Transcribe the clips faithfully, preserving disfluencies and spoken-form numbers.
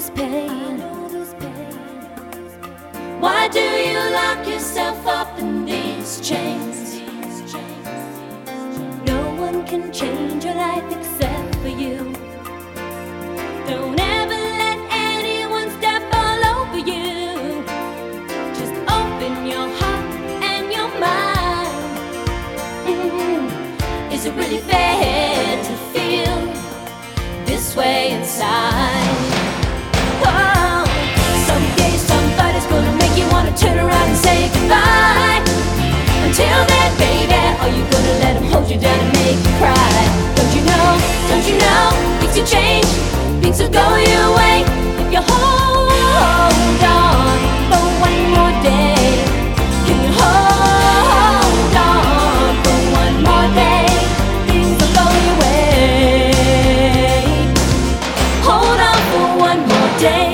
this pain. Why do you lock yourself up in these chains? No one can change your life except for you. Don't ever let anyone step all over you. Just open your heart and your mind. Mm. Is it really fair to feel this way inside? Oh, someday somebody's gonna make you wanna turn around and say goodbye. Until then, baby, are you gonna let him hold you down and make you cry? Don't you know, don't you know, things will change, things will go your way if you hold on for one more day. Can you hold on for one more day? Things will go your way. Hold on for one more day.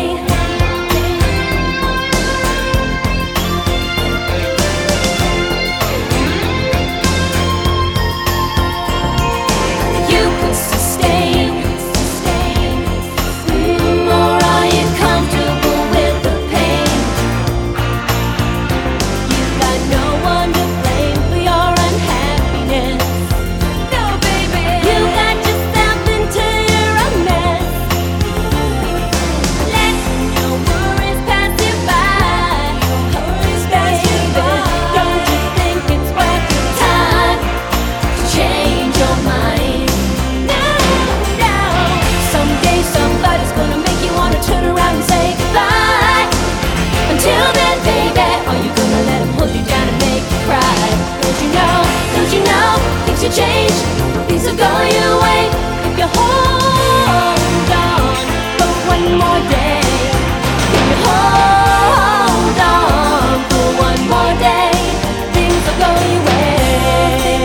To change, things will go your way if you hold on for one more day. If you hold on for one more day, things will go your way.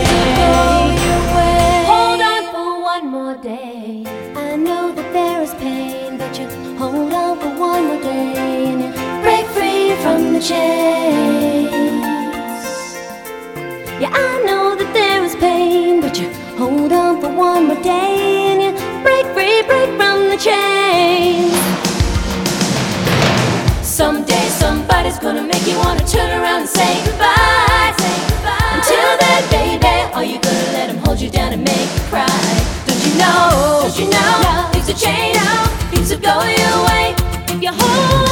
Hold on for one more day. I know that there is pain, but you hold on for one more day and you break free from the chains. Yeah, I know that there is pain, but you hold on for one more day and you break free, break from the chains. Someday somebody's gonna make you wanna turn around and say goodbye. Say goodbye. Until then, baby, are you gonna let him hold you down and make you cry? Don't you know, don't you know, things will change, things will go your way if you hold